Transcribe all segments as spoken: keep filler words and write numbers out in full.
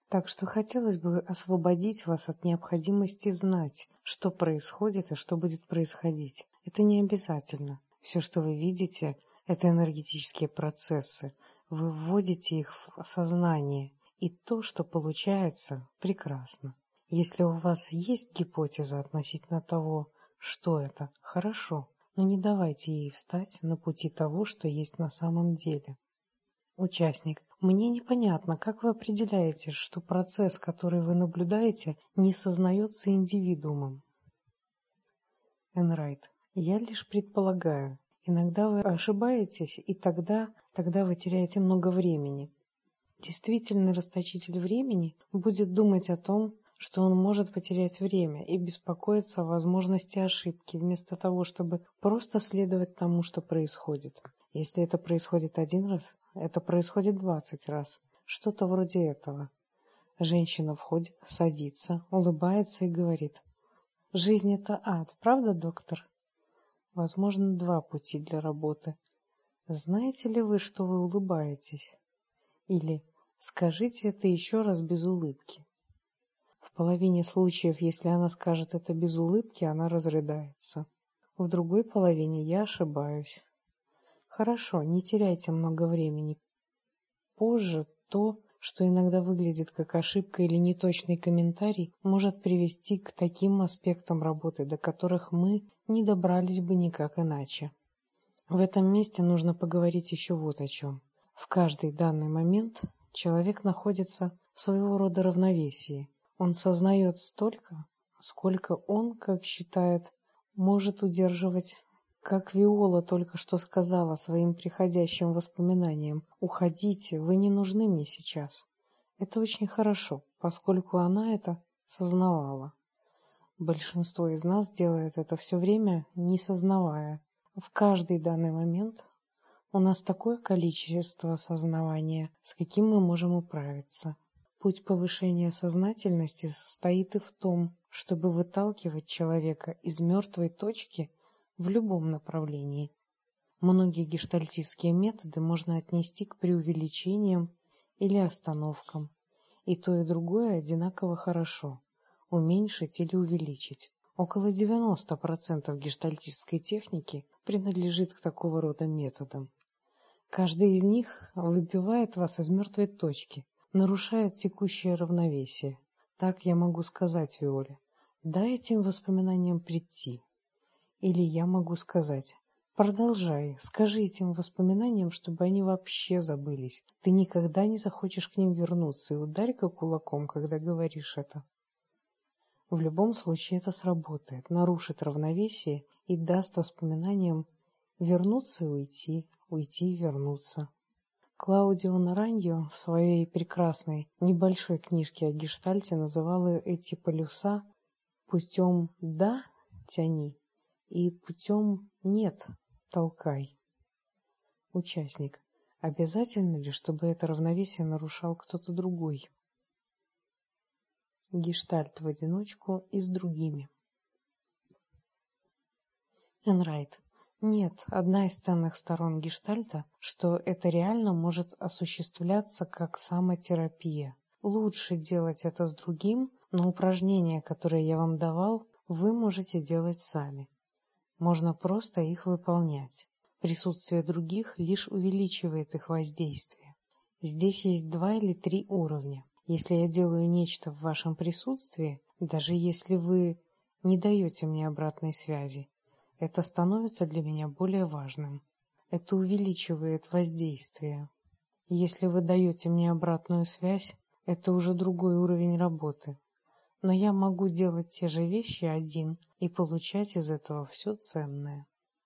Так что хотелось бы освободить вас от необходимости знать, что происходит и что будет происходить. Это не обязательно. Все, что вы видите, это энергетические процессы. Вы вводите их в сознание, и то, что получается, прекрасно. Если у вас есть гипотеза относительно того, что это, хорошо, но не давайте ей встать на пути того, что есть на самом деле. Участник. Мне непонятно, как вы определяете, что процесс, который вы наблюдаете, не сознается индивидуумом? Энрайт. Я лишь предполагаю. Иногда вы ошибаетесь, и тогда, тогда вы теряете много времени. Действительный расточитель времени будет думать о том, что он может потерять время и беспокоиться о возможности ошибки, вместо того, чтобы просто следовать тому, что происходит. Если это происходит один раз, это происходит двадцать раз. Что-то вроде этого. Женщина входит, садится, улыбается и говорит: «Жизнь — это ад, правда, доктор?» Возможно, два пути для работы. Знаете ли вы, что вы улыбаетесь? Или скажите это еще раз без улыбки. В половине случаев, если она скажет это без улыбки, она разрыдается. В другой половине я ошибаюсь. Хорошо, не теряйте много времени. Позже то, что иногда выглядит как ошибка или неточный комментарий, может привести к таким аспектам работы, до которых мы не добрались бы никак иначе. В этом месте нужно поговорить еще вот о чем. В каждый данный момент человек находится в своего рода равновесии. Он сознает столько, сколько он, как считает, может удерживать. Как Виола только что сказала своим приходящим воспоминаниям: «Уходите, вы не нужны мне сейчас». Это очень хорошо, поскольку она это сознавала. Большинство из нас делает это все время, не сознавая. В каждый данный момент у нас такое количество осознавания, с каким мы можем управиться. Путь повышения сознательности состоит и в том, чтобы выталкивать человека из мертвой точки в любом направлении. Многие гештальтистские методы можно отнести к преувеличениям или остановкам. И то, и другое одинаково хорошо – уменьшить или увеличить. Около девяноста процентов гештальтистской техники принадлежит к такого рода методам. Каждый из них выбивает вас из мертвой точки, нарушает текущее равновесие. Так я могу сказать Виоле: «Дай этим воспоминаниям прийти». Или я могу сказать: «Продолжай, скажи этим воспоминаниям, чтобы они вообще забылись. Ты никогда не захочешь к ним вернуться, и ударь-ка кулаком, когда говоришь это». В любом случае это сработает, нарушит равновесие и даст воспоминаниям вернуться и уйти, уйти и вернуться. Клаудио Нараньо в своей прекрасной небольшой книжке о гештальте называла эти полюса путем «да» тяни и путем «нет» толкай. Участник. Обязательно ли, чтобы это равновесие нарушал кто-то другой? Гештальт в одиночку и с другими. Энрайт. Нет, одна из ценных сторон гештальта, что это реально может осуществляться как самотерапия. Лучше делать это с другим, но упражнения, которые я вам давал, вы можете делать сами. Можно просто их выполнять. Присутствие других лишь увеличивает их воздействие. Здесь есть два или три уровня. Если я делаю нечто в вашем присутствии, даже если вы не даете мне обратной связи, это становится для меня более важным. Это увеличивает воздействие. Если вы даете мне обратную связь, это уже другой уровень работы. Но я могу делать те же вещи один и получать из этого все ценное.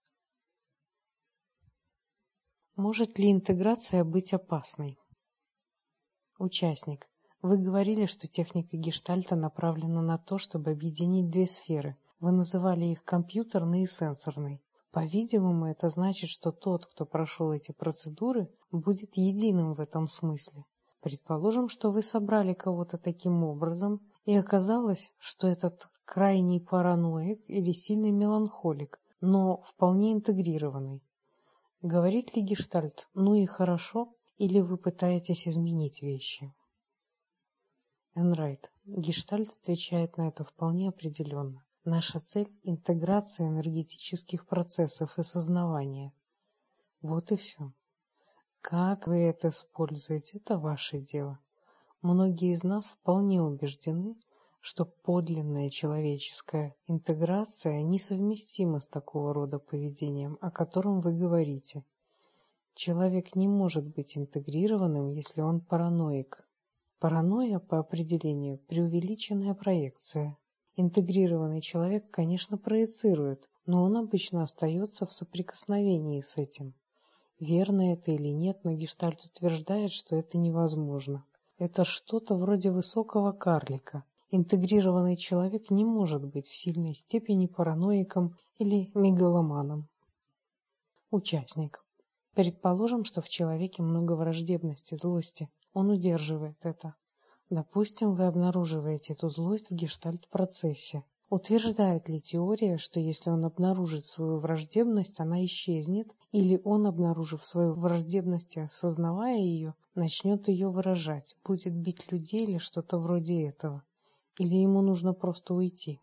Может ли интеграция быть опасной? Участник. Вы говорили, что техника гештальта направлена на то, чтобы объединить две сферы. Вы называли их компьютерной и сенсорной. По-видимому, это значит, что тот, кто прошел эти процедуры, будет единым в этом смысле. Предположим, что вы собрали кого-то таким образом, и оказалось, что этот крайний параноик или сильный меланхолик, но вполне интегрированный. Говорит ли гештальт «ну и хорошо», или вы пытаетесь изменить вещи? Энрайт. Гештальт отвечает на это вполне определенно. Наша цель – интеграция энергетических процессов и сознавания. Вот и все. Как вы это используете – это ваше дело. Многие из нас вполне убеждены, что подлинная человеческая интеграция несовместима с такого рода поведением, о котором вы говорите. Человек не может быть интегрированным, если он параноик. Паранойя, по определению, преувеличенная проекция. Интегрированный человек, конечно, проецирует, но он обычно остается в соприкосновении с этим. Верно это или нет, но Гештальт утверждает, что это невозможно. Это что-то вроде высокого карлика. Интегрированный человек не может быть в сильной степени параноиком или мегаломаном. Участник. Предположим, что в человеке много враждебности, злости. Он удерживает это. Допустим, вы обнаруживаете эту злость в гештальт-процессе. Утверждает ли теория, что если он обнаружит свою враждебность, она исчезнет, или он, обнаружив свою враждебность и осознавая ее, начнет ее выражать, будет бить людей или что-то вроде этого? Или ему нужно просто уйти?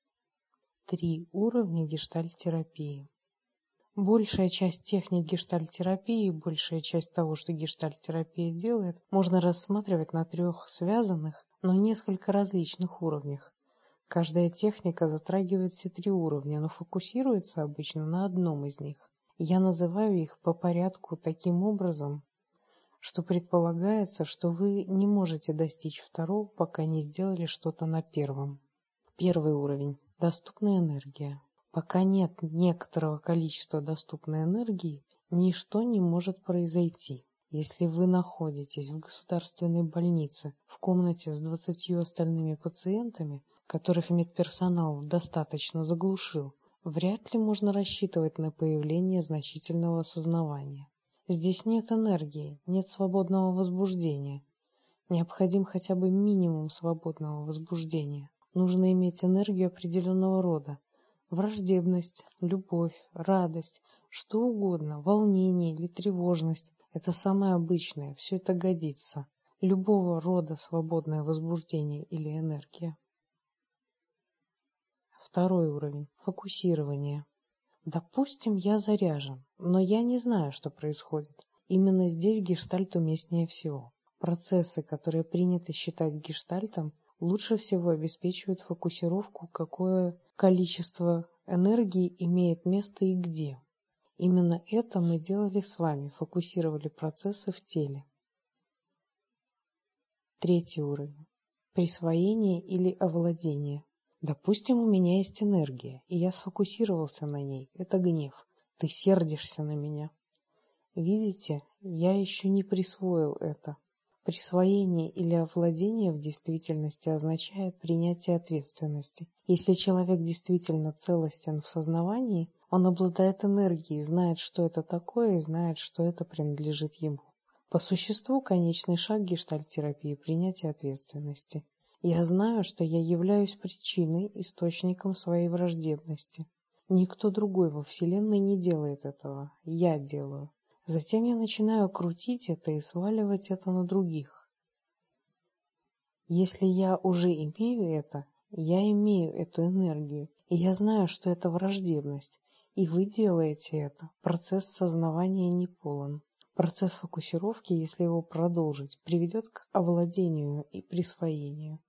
Три уровня гештальт-терапии. Большая часть техник гештальт-терапии, большая часть того, что гештальт-терапия делает, можно рассматривать на трех связанных, но несколько различных уровнях. Каждая техника затрагивает все три уровня, но фокусируется обычно на одном из них. Я называю их по порядку таким образом, что предполагается, что вы не можете достичь второго, пока не сделали что-то на первом. Первый уровень – доступная энергия. Пока нет некоторого количества доступной энергии, ничто не может произойти. Если вы находитесь в государственной больнице в комнате с двадцатью остальными пациентами, которых медперсонал достаточно заглушил, вряд ли можно рассчитывать на появление значительного осознавания. Здесь нет энергии, нет свободного возбуждения. Необходим хотя бы минимум свободного возбуждения. Нужно иметь энергию определенного рода. Враждебность, любовь, радость, что угодно, волнение или тревожность – это самое обычное, все это годится. Любого рода свободное возбуждение или энергия. Второй уровень – фокусирование. Допустим, я заряжен, но я не знаю, что происходит. Именно здесь гештальт уместнее всего. Процессы, которые принято считать гештальтом, лучше всего обеспечивают фокусировку, какое количество энергии имеет место и где. Именно это мы делали с вами, фокусировали процессы в теле. Третий уровень. Присвоение или овладение. Допустим, у меня есть энергия, и я сфокусировался на ней. Это гнев. Ты сердишься на меня. Видите, я еще не присвоил это. Присвоение или овладение в действительности означает принятие ответственности. Если человек действительно целостен в сознании, он обладает энергией, знает, что это такое, и знает, что это принадлежит ему. По существу, конечный шаг гештальт-терапии – принятие ответственности. Я знаю, что я являюсь причиной, источником своей враждебности. Никто другой во Вселенной не делает этого. Я делаю. Затем я начинаю крутить это и сваливать это на других. Если я уже имею это, я имею эту энергию, и я знаю, что это враждебность, и вы делаете это. Процесс сознавания не полон. Процесс фокусировки, если его продолжить, приведет к овладению и присвоению.